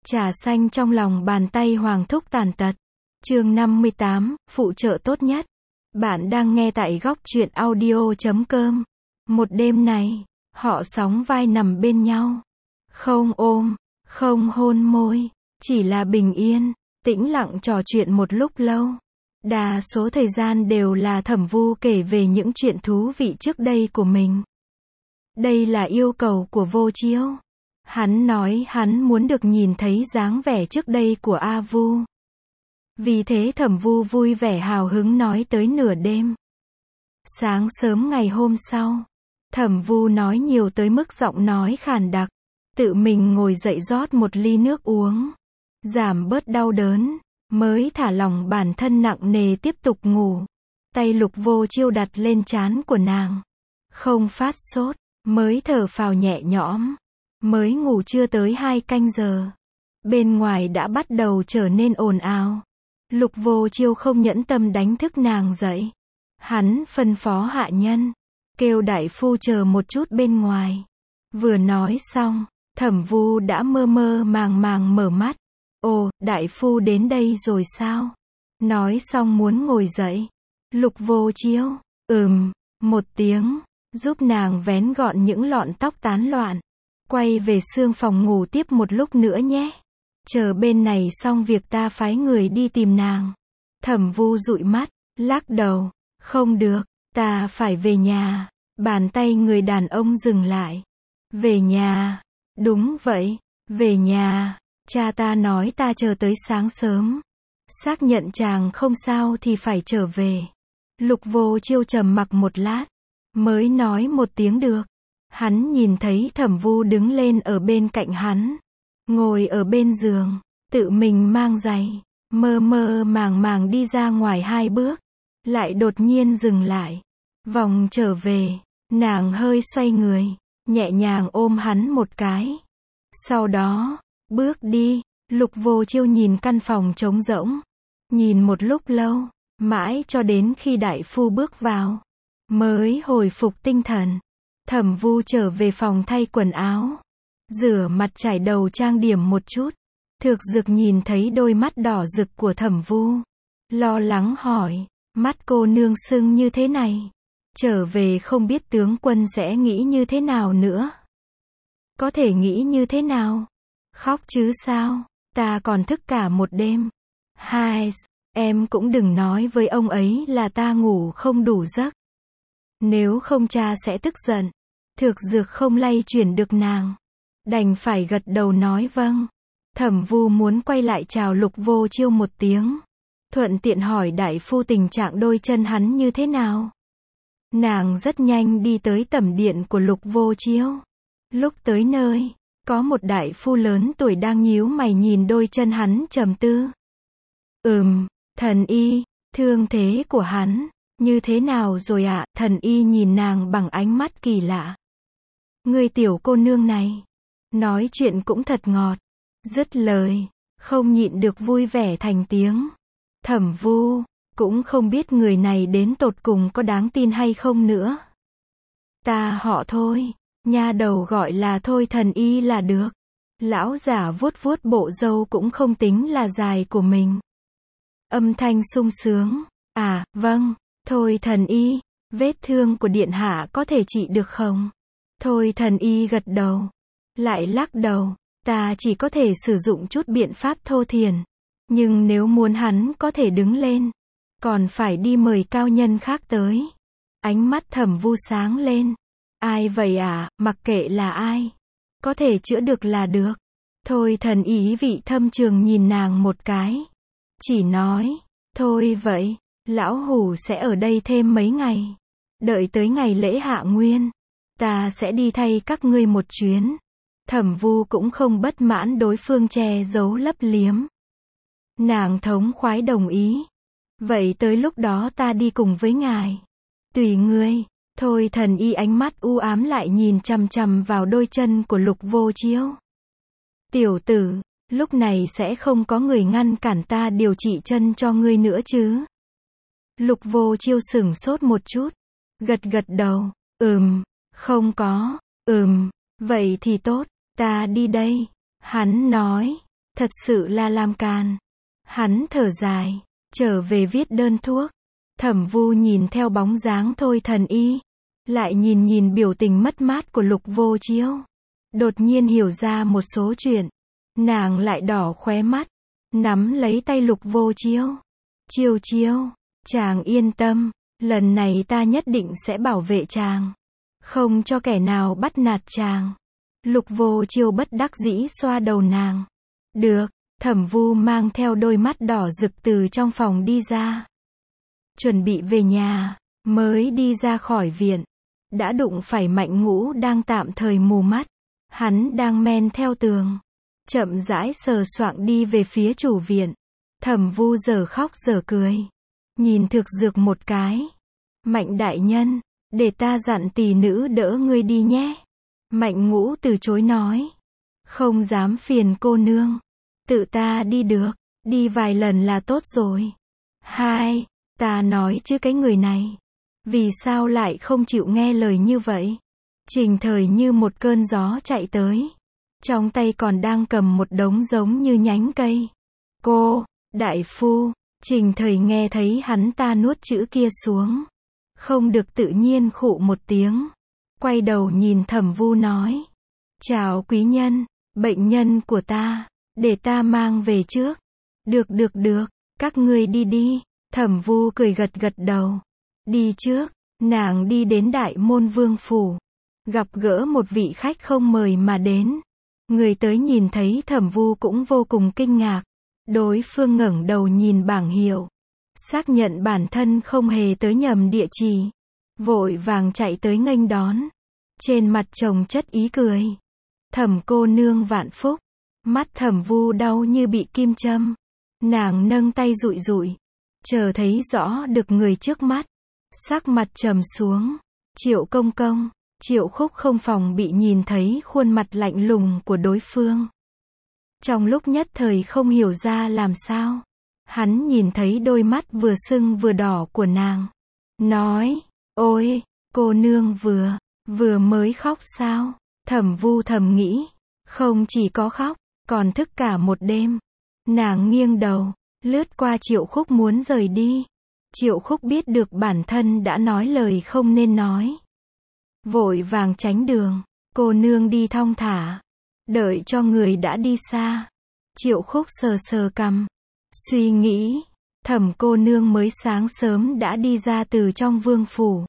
Trà xanh trong lòng bàn tay Hoàng Thúc tàn tật. Chương 58, phụ trợ tốt nhất. Bạn đang nghe tại góc truyện audio.com. Một đêm này, họ sóng vai nằm bên nhau. Không ôm, không hôn môi, chỉ là bình yên, tĩnh lặng trò chuyện một lúc lâu. Đa số thời gian đều là Thẩm Vu kể về những chuyện thú vị trước đây của mình. Đây là yêu cầu của Vô Chiêu. Hắn nói hắn muốn được nhìn thấy dáng vẻ trước đây của A Vu. Vì thế Thẩm Vu vui vẻ hào hứng nói tới nửa đêm. Sáng sớm ngày hôm sau, Thẩm Vu nói nhiều tới mức giọng nói khàn đặc. Tự mình ngồi dậy rót một ly nước uống. Giảm bớt đau đớn, mới thả lỏng bản thân nặng nề tiếp tục ngủ. Tay Lục Vô Chiêu đặt lên trán của nàng. Không phát sốt, mới thở phào nhẹ nhõm. Mới ngủ chưa tới 2 canh giờ. Bên ngoài đã bắt đầu trở nên ồn ào. Lục Vô Chiêu không nhẫn tâm đánh thức nàng dậy. Hắn phân phó hạ nhân, kêu đại phu chờ một chút bên ngoài. Vừa nói xong, Thẩm Vu đã mơ mơ màng màng mở mắt. Ồ, đại phu đến đây rồi sao? Nói xong muốn ngồi dậy. Lục Vô Chiêu, một tiếng, giúp nàng vén gọn những lọn tóc tán loạn. Quay về xương phòng ngủ tiếp một lúc nữa nhé. Chờ bên này xong việc ta phái người đi tìm nàng. Thẩm Vu dụi mắt, lắc đầu. Không được, ta phải về nhà. Bàn tay người đàn ông dừng lại. Về nhà. Đúng vậy, về nhà. Cha ta nói ta chờ tới sáng sớm. Xác nhận chàng không sao thì phải trở về. Lục Vô Chiêu trầm mặc một lát, mới nói một tiếng được. Hắn nhìn thấy Thẩm Vu đứng lên ở bên cạnh hắn, ngồi ở bên giường, tự mình mang giày, mơ mơ màng màng đi ra ngoài 2 bước, lại đột nhiên dừng lại, vòng trở về, nàng hơi xoay người, nhẹ nhàng ôm hắn một cái. Sau đó, bước đi. Lục Vô Chiêu nhìn căn phòng trống rỗng, nhìn một lúc lâu, mãi cho đến khi đại phu bước vào, mới hồi phục tinh thần. Thẩm Vu trở về phòng thay quần áo, rửa mặt chải đầu trang điểm một chút. Thược Dực nhìn thấy đôi mắt đỏ rực của Thẩm Vu, lo lắng hỏi, mắt cô nương sưng như thế này, trở về không biết tướng quân sẽ nghĩ như thế nào nữa. Có thể nghĩ như thế nào? Khóc chứ sao, ta còn thức cả một đêm. Hai, em cũng đừng nói với ông ấy là ta ngủ không đủ giấc. Nếu không cha sẽ tức giận. Thược Dược không lay chuyển được nàng, đành phải gật đầu nói vâng. Thẩm Vu muốn quay lại chào Lục Vô Chiêu một tiếng, thuận tiện hỏi đại phu tình trạng đôi chân hắn như thế nào. Nàng rất nhanh đi tới tẩm điện của Lục Vô Chiêu. Lúc tới nơi, có một đại phu lớn tuổi đang nhíu mày nhìn đôi chân hắn trầm tư. Thần y, thương thế của hắn như thế nào rồi ạ? Thần y nhìn nàng bằng ánh mắt kỳ lạ. Người tiểu cô nương này, nói chuyện cũng thật ngọt. Dứt lời, không nhịn được vui vẻ thành tiếng. Thẩm Vu, cũng không biết người này đến tột cùng có đáng tin hay không nữa. Ta họ Thôi, nha đầu gọi là Thôi thần y là được. Lão giả vuốt vuốt bộ râu cũng không tính là dài của mình. Âm thanh sung sướng. À, vâng, Thôi thần y, vết thương của điện hạ có thể trị được không? Thôi thần y gật đầu, lại lắc đầu, ta chỉ có thể sử dụng chút biện pháp thô thiển. Nhưng nếu muốn hắn có thể đứng lên, còn phải đi mời cao nhân khác tới. Ánh mắt Thẩm Vu sáng lên. Ai vậy à, mặc kệ là ai, có thể chữa được là được. Thôi thần ý vị thâm trường nhìn nàng một cái, chỉ nói, thôi vậy, lão hủ sẽ ở đây thêm mấy ngày. Đợi tới ngày lễ Hạ Nguyên, ta sẽ đi thay các ngươi một chuyến. Thẩm Vu cũng không bất mãn đối phương che giấu lấp liếm. Nàng thống khoái đồng ý. Vậy tới lúc đó ta đi cùng với ngài. Tùy ngươi. Thôi thần y ánh mắt u ám lại nhìn chằm chằm vào đôi chân của Lục Vô Chiêu. Tiểu tử, lúc này sẽ không có người ngăn cản ta điều trị chân cho ngươi nữa chứ? Lục Vô Chiêu sửng sốt một chút, gật gật đầu, không có, vậy thì tốt, ta đi đây. Hắn nói, thật sự là làm càn. Hắn thở dài, trở về viết đơn thuốc. Thẩm Vu nhìn theo bóng dáng Thôi Thần Y, lại nhìn nhìn biểu tình mất mát của Lục Vô Chiếu. Đột nhiên hiểu ra một số chuyện. Nàng lại đỏ khóe mắt, nắm lấy tay Lục Vô Chiếu. Chiêu chiêu, chàng yên tâm, lần này ta nhất định sẽ bảo vệ chàng. Không cho kẻ nào bắt nạt chàng. Lục Vô Chiêu bất đắc dĩ xoa đầu nàng. Được, Thẩm Vu mang theo đôi mắt đỏ rực từ trong phòng đi ra. Chuẩn bị về nhà, mới đi ra khỏi viện. Đã đụng phải Mạnh Ngũ đang tạm thời mù mắt. Hắn đang men theo tường. Chậm rãi sờ soạng đi về phía chủ viện. Thẩm Vu giờ khóc giờ cười. Nhìn Thực Dược một cái. Mạnh đại nhân, để ta dặn tỷ nữ đỡ ngươi đi nhé. Mạnh Ngũ từ chối nói. Không dám phiền cô nương. Tự ta đi được, đi vài lần là tốt rồi. Hai, ta nói chứ cái người này. Vì sao lại không chịu nghe lời như vậy? Trình Thời như một cơn gió chạy tới. Trong tay còn đang cầm một đống giống như nhánh cây. Cô, đại phu, Trình Thời nghe thấy hắn ta nuốt chữ kia xuống. Không được tự nhiên khụ một tiếng. Quay đầu nhìn Thẩm Vu nói. Chào quý nhân, bệnh nhân của ta, để ta mang về trước. Được, các ngươi đi đi. Thẩm Vu cười gật gật đầu. Đi trước, nàng đi đến Đại Môn Vương phủ. Gặp gỡ một vị khách không mời mà đến. Người tới nhìn thấy Thẩm Vu cũng vô cùng kinh ngạc. Đối phương ngẩng đầu nhìn bảng hiệu. Xác nhận bản thân không hề tới nhầm địa chỉ. Vội vàng chạy tới nghênh đón. Trên mặt chồng chất ý cười. Thẩm cô nương vạn phúc. Mắt Thẩm Vu đau như bị kim châm. Nàng nâng tay dụi dụi. Chờ thấy rõ được người trước mắt. Sắc mặt trầm xuống. Triệu công công. Triệu Khúc không phòng bị nhìn thấy khuôn mặt lạnh lùng của đối phương. Trong lúc nhất thời không hiểu ra làm sao. Hắn nhìn thấy đôi mắt vừa sưng vừa đỏ của nàng. Nói, ôi, cô nương vừa mới khóc sao? Thẩm Vu thầm nghĩ. Không chỉ có khóc, còn thức cả một đêm. Nàng nghiêng đầu, lướt qua Triệu Khúc muốn rời đi. Triệu Khúc biết được bản thân đã nói lời không nên nói. Vội vàng tránh đường. Cô nương đi thong thả. Đợi cho người đã đi xa. Triệu Khúc sờ sờ cằm. Suy nghĩ. Thẩm cô nương mới sáng sớm đã đi ra từ trong vương phủ.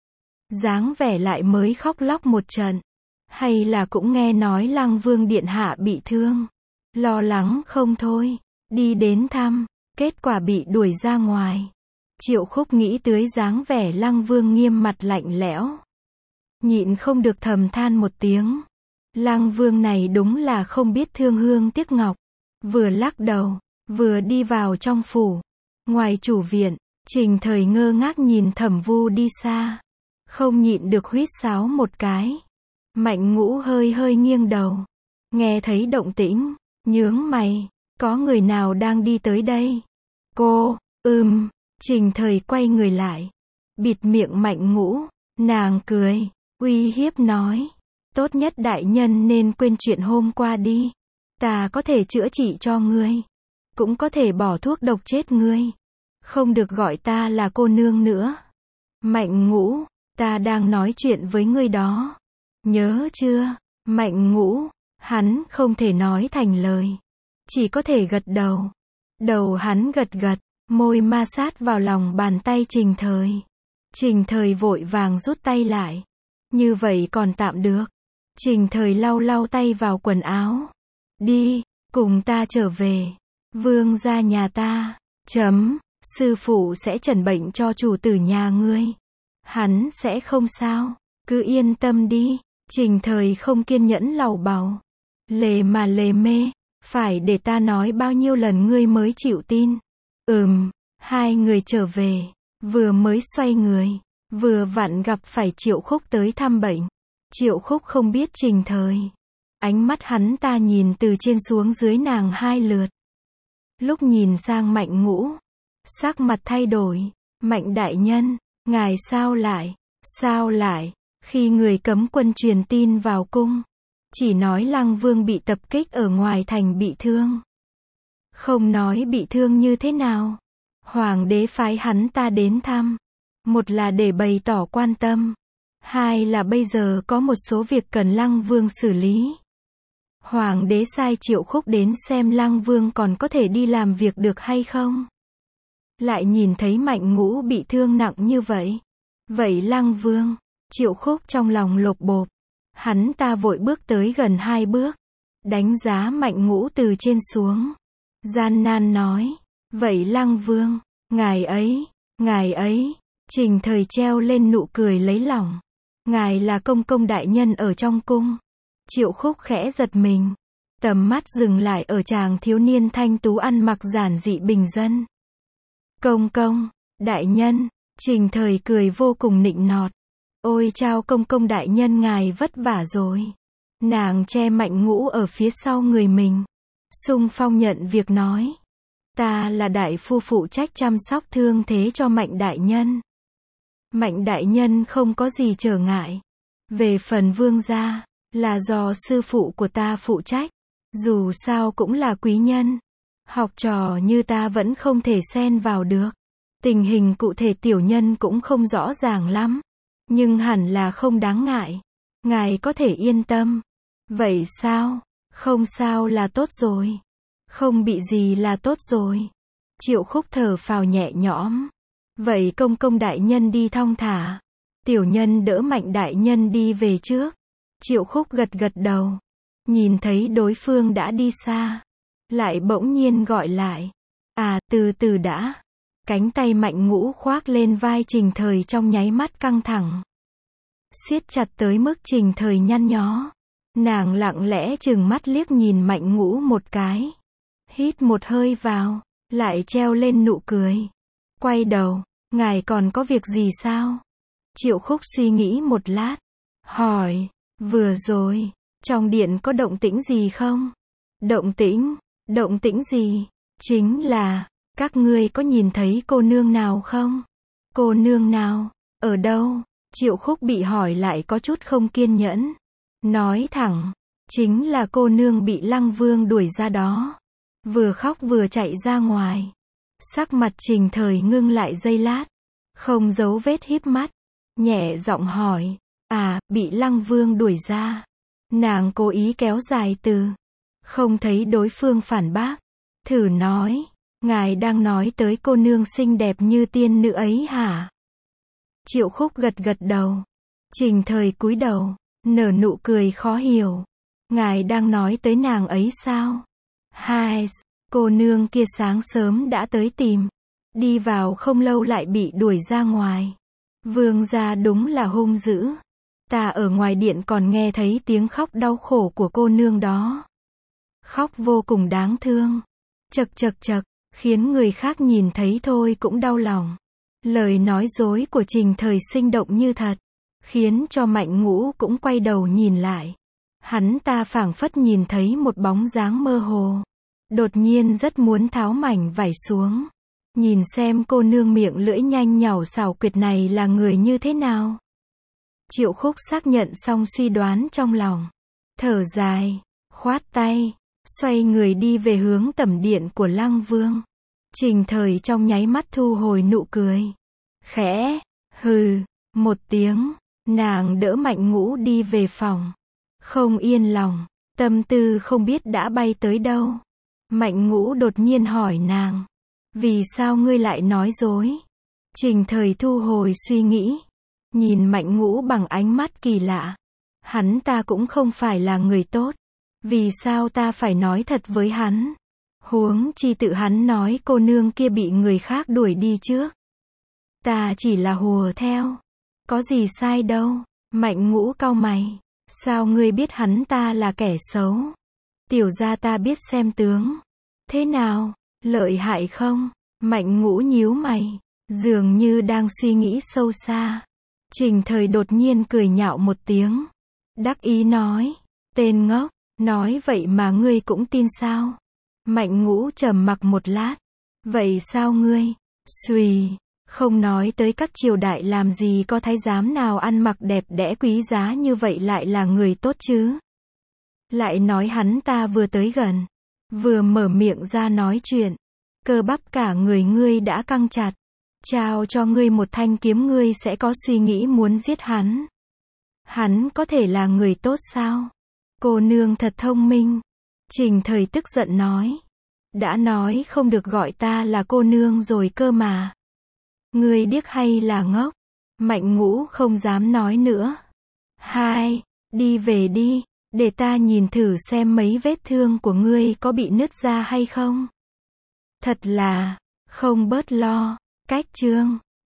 Dáng vẻ lại mới khóc lóc một trận. Hay là cũng nghe nói Lăng Vương điện hạ bị thương. Lo lắng không thôi. Đi đến thăm. Kết quả bị đuổi ra ngoài. Triệu Khúc nghĩ tới dáng vẻ Lăng Vương nghiêm mặt lạnh lẽo. Nhịn không được thầm than một tiếng. Lăng Vương này đúng là không biết thương hương tiếc ngọc. Vừa lắc đầu, vừa đi vào trong phủ. Ngoài chủ viện, Trình Thời ngơ ngác nhìn Thẩm Vu đi xa. Không nhịn được huýt sáo một cái. Mạnh Ngũ hơi hơi nghiêng đầu. Nghe thấy động tĩnh, nhướng mày. Có người nào đang đi tới đây? Cô, Trình Thời quay người lại. Bịt miệng Mạnh Ngũ. Nàng cười, uy hiếp nói. Tốt nhất đại nhân nên quên chuyện hôm qua đi. Ta có thể chữa trị cho ngươi. Cũng có thể bỏ thuốc độc chết ngươi. Không được gọi ta là cô nương nữa. Mạnh Ngũ, ta đang nói chuyện với ngươi đó. Nhớ chưa? Mạnh Ngũ, hắn không thể nói thành lời. Chỉ có thể gật đầu. Đầu hắn gật gật, môi ma sát vào lòng bàn tay Trình Thời. Trình Thời vội vàng rút tay lại. Như vậy còn tạm được. Trình Thời lau lau tay vào quần áo. Đi, cùng ta trở về. Vương gia nhà ta. Sư phụ sẽ chẩn bệnh cho chủ tử nhà ngươi. Hắn sẽ không sao. Cứ yên tâm đi. Trình Thời không kiên nhẫn lầu bầu. Lề mà lề mê. Phải để ta nói bao nhiêu lần ngươi mới chịu tin. Hai người trở về. Vừa mới xoay người. Vừa vặn gặp phải Triệu Khúc tới thăm bệnh. Triệu Khúc không biết Trình Thời. Ánh mắt hắn ta nhìn từ trên xuống dưới nàng hai lượt. Lúc nhìn sang Mạnh Ngũ. Sắc mặt thay đổi. Mạnh đại nhân, ngài sao lại? Khi người cấm quân truyền tin vào cung. Chỉ nói Lăng Vương bị tập kích ở ngoài thành bị thương. Không nói bị thương như thế nào. Hoàng đế phái hắn ta đến thăm. Một là để bày tỏ quan tâm. Hai là bây giờ có một số việc cần Lăng Vương xử lý. Hoàng đế sai Triệu Khúc đến xem Lăng Vương còn có thể đi làm việc được hay không. Lại nhìn thấy Mạnh Ngũ bị thương nặng như vậy. Vậy Lăng Vương, Triệu Khúc trong lòng lột bột. Hắn ta vội bước tới gần 2 bước. Đánh giá Mạnh Ngũ từ trên xuống. Gian nan nói. Vậy Lăng Vương, ngài ấy, Trình Thời treo lên nụ cười lấy lòng. Ngài là công công đại nhân ở trong cung. Triệu Khúc khẽ giật mình. Tầm mắt dừng lại ở chàng thiếu niên thanh tú ăn mặc giản dị bình dân. Công công, đại nhân, Trình Thời cười vô cùng nịnh nọt. Ôi chao công công đại nhân ngài vất vả rồi. Nàng che Mạnh Ngũ ở phía sau người mình. Xung phong nhận việc nói. Ta là đại phu phụ trách chăm sóc thương thế cho Mạnh đại nhân. Mạnh đại nhân không có gì trở ngại. Về phần vương gia, là do sư phụ của ta phụ trách. Dù sao cũng là quý nhân. Học trò như ta vẫn không thể xen vào được. Tình hình cụ thể tiểu nhân cũng không rõ ràng lắm. Nhưng hẳn là không đáng ngại. Ngài có thể yên tâm. Vậy sao? Không sao là tốt rồi. Không bị gì là tốt rồi. Triệu Khúc thở phào nhẹ nhõm. Vậy công công đại nhân đi thong thả. Tiểu nhân đỡ Mạnh đại nhân đi về trước. Triệu Khúc gật gật đầu. Nhìn thấy đối phương đã đi xa. Lại bỗng nhiên gọi lại. À, từ từ đã. Cánh tay Mạnh Ngũ khoác lên vai Trình Thời trong nháy mắt căng thẳng. Siết chặt tới mức Trình Thời nhăn nhó. Nàng lặng lẽ trừng mắt liếc nhìn Mạnh Ngũ một cái. Hít một hơi vào. Lại treo lên nụ cười. Quay đầu. Ngài còn có việc gì sao? Triệu Khúc suy nghĩ một lát. Hỏi. Vừa rồi. Trong điện có động tĩnh gì không? Động tĩnh gì? Chính là. Các ngươi có nhìn thấy cô nương nào không? Cô nương nào? Ở đâu? Triệu Khúc bị hỏi lại có chút không kiên nhẫn. Nói thẳng. Chính là cô nương bị Lăng Vương đuổi ra đó. Vừa khóc vừa chạy ra ngoài. Sắc mặt Trình Thời ngưng lại giây lát. Không giấu vết híp mắt. Nhẹ giọng hỏi. À, bị Lăng Vương đuổi ra. Nàng cố ý kéo dài từ. Không thấy đối phương phản bác. Thử nói. Ngài đang nói tới cô nương xinh đẹp như tiên nữ ấy hả? Triệu Khúc gật gật đầu. Trình Thời cúi đầu. Nở nụ cười khó hiểu. Ngài đang nói tới nàng ấy sao? Hai, cô nương kia sáng sớm đã tới tìm. Đi vào không lâu lại bị đuổi ra ngoài. Vương gia đúng là hung dữ. Ta ở ngoài điện còn nghe thấy tiếng khóc đau khổ của cô nương đó. Khóc vô cùng đáng thương. Chậc chậc chậc, khiến người khác nhìn thấy thôi cũng đau lòng. Lời nói dối của Trình Thời sinh động như thật. Khiến cho Mạnh Ngũ cũng quay đầu nhìn lại. Hắn ta phảng phất nhìn thấy một bóng dáng mơ hồ. Đột nhiên rất muốn tháo mảnh vải xuống. Nhìn xem cô nương miệng lưỡi nhanh nhảu xảo quyệt này là người như thế nào. Triệu Khúc xác nhận xong suy đoán trong lòng. Thở dài, khoát tay, xoay người đi về hướng tẩm điện của Lăng Vương. Trình Thời trong nháy mắt thu hồi nụ cười. Khẽ, hừ, một tiếng, nàng đỡ Mạnh Ngũ đi về phòng. Không yên lòng, tâm tư không biết đã bay tới đâu. Mạnh Ngũ đột nhiên hỏi nàng. Vì sao ngươi lại nói dối? Trình Thời thu hồi suy nghĩ. Nhìn Mạnh Ngũ bằng ánh mắt kỳ lạ. Hắn ta cũng không phải là người tốt. Vì sao ta phải nói thật với hắn? Huống chi tự hắn nói cô nương kia bị người khác đuổi đi trước. Ta chỉ là hùa theo. Có gì sai đâu. Mạnh Ngũ cau mày. Sao ngươi biết hắn ta là kẻ xấu? Tiểu gia ta biết xem tướng. Thế nào? Lợi hại không? Mạnh Ngũ nhíu mày. Dường như đang suy nghĩ sâu xa. Trình Thời đột nhiên cười nhạo một tiếng. Đắc ý nói. Tên ngốc. Nói vậy mà ngươi cũng tin sao? Mạnh Ngũ trầm mặc một lát. Vậy sao ngươi? Xùy. Không nói tới các triều đại làm gì có thái giám nào ăn mặc đẹp đẽ quý giá như vậy lại là người tốt chứ? Lại nói hắn ta vừa tới gần. Vừa mở miệng ra nói chuyện, cơ bắp cả người ngươi đã căng chặt. Trao cho ngươi một thanh kiếm ngươi sẽ có suy nghĩ muốn giết hắn. Hắn có thể là người tốt sao? Cô nương thật thông minh. Trình Thời tức giận nói. Đã nói không được gọi ta là cô nương rồi cơ mà. Ngươi điếc hay là ngốc? Mạnh Ngũ không dám nói nữa. Hai, đi về đi, để ta nhìn thử xem mấy vết thương của ngươi có bị nứt ra hay không. Thật là, không bớt lo. Cách chương